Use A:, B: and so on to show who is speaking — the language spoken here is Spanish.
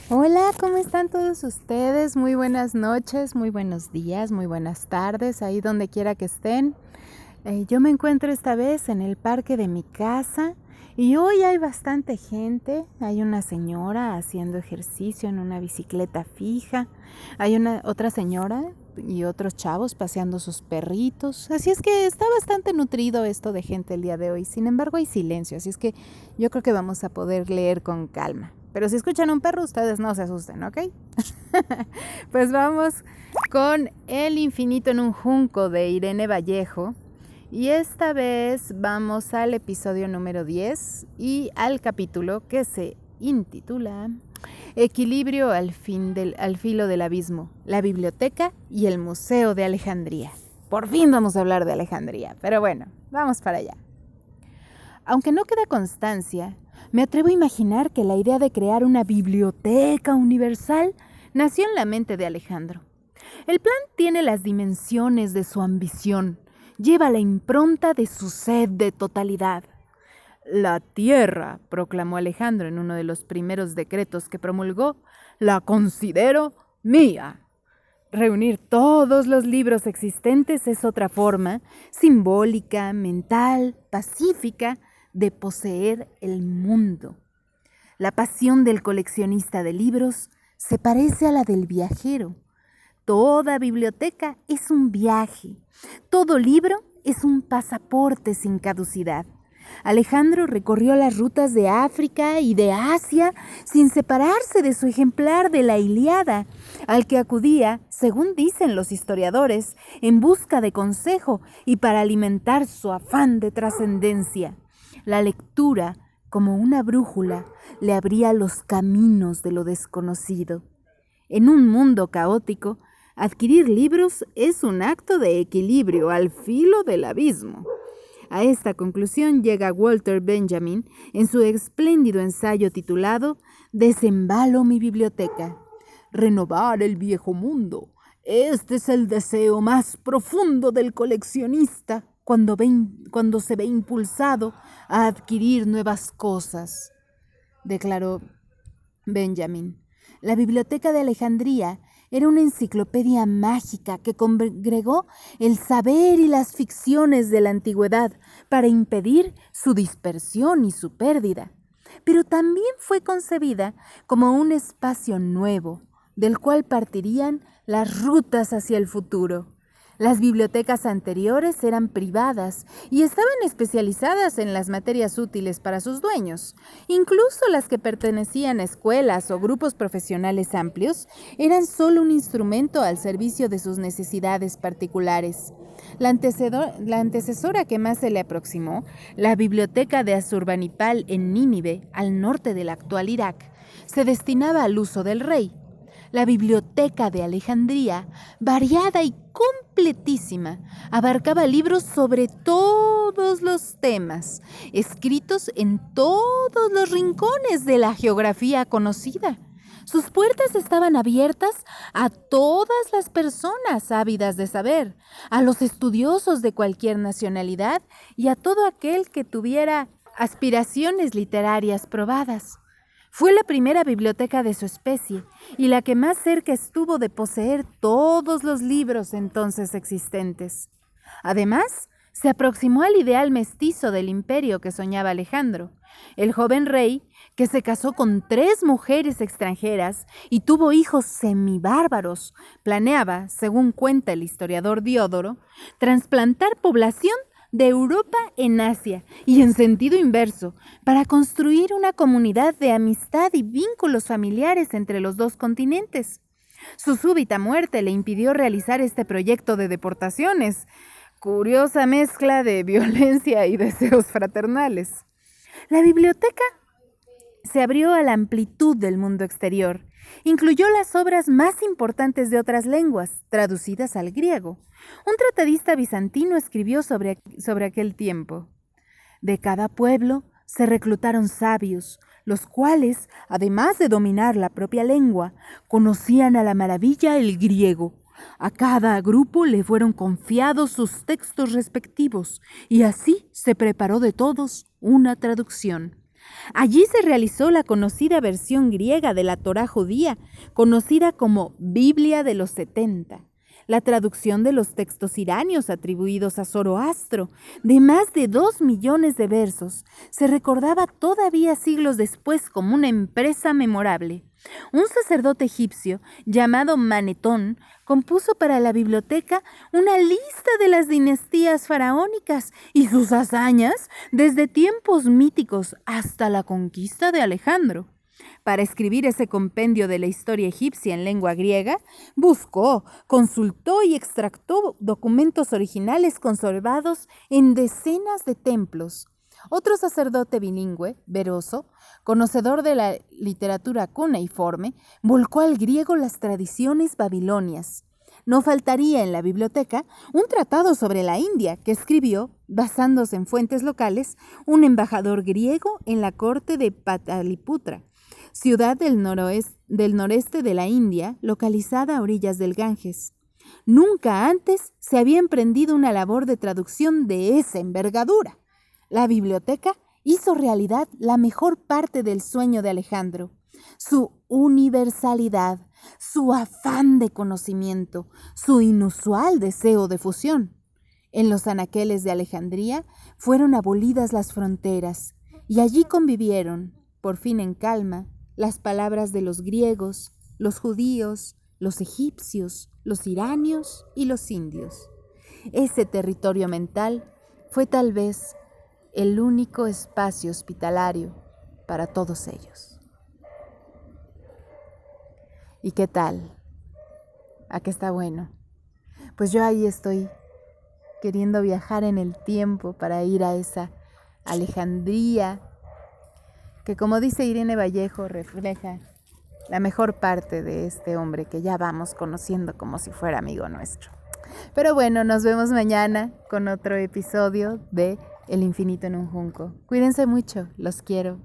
A: Hola, ¿cómo están todos ustedes? Muy buenas noches, muy buenos días, muy buenas tardes, ahí donde quiera que estén. Yo me encuentro esta vez en el parque de mi casa y hoy hay bastante gente. Hay una señora haciendo ejercicio en una bicicleta fija. Hay una otra señora y otros chavos paseando sus perritos. Así es que está bastante nutrido esto de gente el día de hoy. Sin embargo, hay silencio, así es que yo creo que vamos a poder leer con calma. Pero si escuchan un perro, ustedes no se asusten, ¿ok? Pues vamos con El infinito en un junco de Irene Vallejo. Y esta vez vamos al episodio número 10 y al capítulo que se intitula Equilibrio al filo del abismo, la biblioteca y el Museo de Alejandría. Por fin vamos a hablar de Alejandría, pero bueno, vamos para allá. Aunque no queda constancia, me atrevo a imaginar que la idea de crear una biblioteca universal nació en la mente de Alejandro. El plan tiene las dimensiones de su ambición, lleva la impronta de su sed de totalidad. La tierra, proclamó Alejandro en uno de los primeros decretos que promulgó, la considero mía. Reunir todos los libros existentes es otra forma, simbólica, mental, pacífica, de poseer el mundo. La pasión del coleccionista de libros se parece a la del viajero. Toda biblioteca es un viaje. Todo libro es un pasaporte sin caducidad. Alejandro recorrió las rutas de África y de Asia sin separarse de su ejemplar de la Ilíada, al que acudía, según dicen los historiadores, en busca de consejo y para alimentar su afán de trascendencia. La lectura, como una brújula, le abría los caminos de lo desconocido. En un mundo caótico, adquirir libros es un acto de equilibrio al filo del abismo. A esta conclusión llega Walter Benjamin en su espléndido ensayo titulado Desembalo mi biblioteca. Renovar el viejo mundo. Este es el deseo más profundo del coleccionista cuando se ve impulsado a adquirir nuevas cosas, declaró Benjamin. La Biblioteca de Alejandría era una enciclopedia mágica que congregó el saber y las ficciones de la antigüedad para impedir su dispersión y su pérdida. Pero también fue concebida como un espacio nuevo, del cual partirían las rutas hacia el futuro. Las bibliotecas anteriores eran privadas y estaban especializadas en las materias útiles para sus dueños. Incluso las que pertenecían a escuelas o grupos profesionales amplios eran solo un instrumento al servicio de sus necesidades particulares. La antecesora que más se le aproximó, la biblioteca de Asurbanipal en Nínive, al norte del actual Irak, se destinaba al uso del rey. La biblioteca de Alejandría, variada y completísima, abarcaba libros sobre todos los temas, escritos en todos los rincones de la geografía conocida. Sus puertas estaban abiertas a todas las personas ávidas de saber, a los estudiosos de cualquier nacionalidad y a todo aquel que tuviera aspiraciones literarias probadas. Fue la primera biblioteca de su especie y la que más cerca estuvo de poseer todos los libros entonces existentes. Además, se aproximó al ideal mestizo del imperio que soñaba Alejandro. El joven rey, que se casó con 3 mujeres extranjeras y tuvo hijos semibárbaros, planeaba, según cuenta el historiador Diodoro, trasplantar población de Europa en Asia y en sentido inverso, para construir una comunidad de amistad y vínculos familiares entre los 2 continentes. Su súbita muerte le impidió realizar este proyecto de deportaciones, curiosa mezcla de violencia y deseos fraternales. La biblioteca se abrió a la amplitud del mundo exterior. Incluyó las obras más importantes de otras lenguas, traducidas al griego. Un tratadista bizantino escribió sobre aquel tiempo. De cada pueblo se reclutaron sabios, los cuales, además de dominar la propia lengua, conocían a la maravilla el griego. A cada grupo le fueron confiados sus textos respectivos, y así se preparó de todos una traducción. Allí se realizó la conocida versión griega de la Torá judía, conocida como Biblia de los 70. La traducción de los textos iranios atribuidos a Zoroastro, de más de 2 millones de versos, se recordaba todavía siglos después como una empresa memorable. Un sacerdote egipcio llamado Manetón compuso para la biblioteca una lista de las dinastías faraónicas y sus hazañas desde tiempos míticos hasta la conquista de Alejandro. Para escribir ese compendio de la historia egipcia en lengua griega, buscó, consultó y extractó documentos originales conservados en decenas de templos. Otro sacerdote bilingüe, Beroso, conocedor de la literatura cuneiforme, volcó al griego las tradiciones babilonias. No faltaría en la biblioteca un tratado sobre la India que escribió, basándose en fuentes locales, un embajador griego en la corte de Pataliputra, ciudad del noreste de la India, localizada a orillas del Ganges. Nunca antes se había emprendido una labor de traducción de esa envergadura. La biblioteca hizo realidad la mejor parte del sueño de Alejandro, su universalidad, su afán de conocimiento, su inusual deseo de fusión. En los anaqueles de Alejandría fueron abolidas las fronteras y allí convivieron, por fin en calma, las palabras de los griegos, los judíos, los egipcios, los iranios y los indios. Ese territorio mental fue tal vez el único espacio hospitalario para todos ellos. ¿Y qué tal? ¿A qué está bueno? Pues yo ahí estoy queriendo viajar en el tiempo para ir a esa Alejandría, que como dice Irene Vallejo, refleja la mejor parte de este hombre que ya vamos conociendo como si fuera amigo nuestro. Pero bueno, nos vemos mañana con otro episodio de El infinito en un junco. Cuídense mucho, los quiero.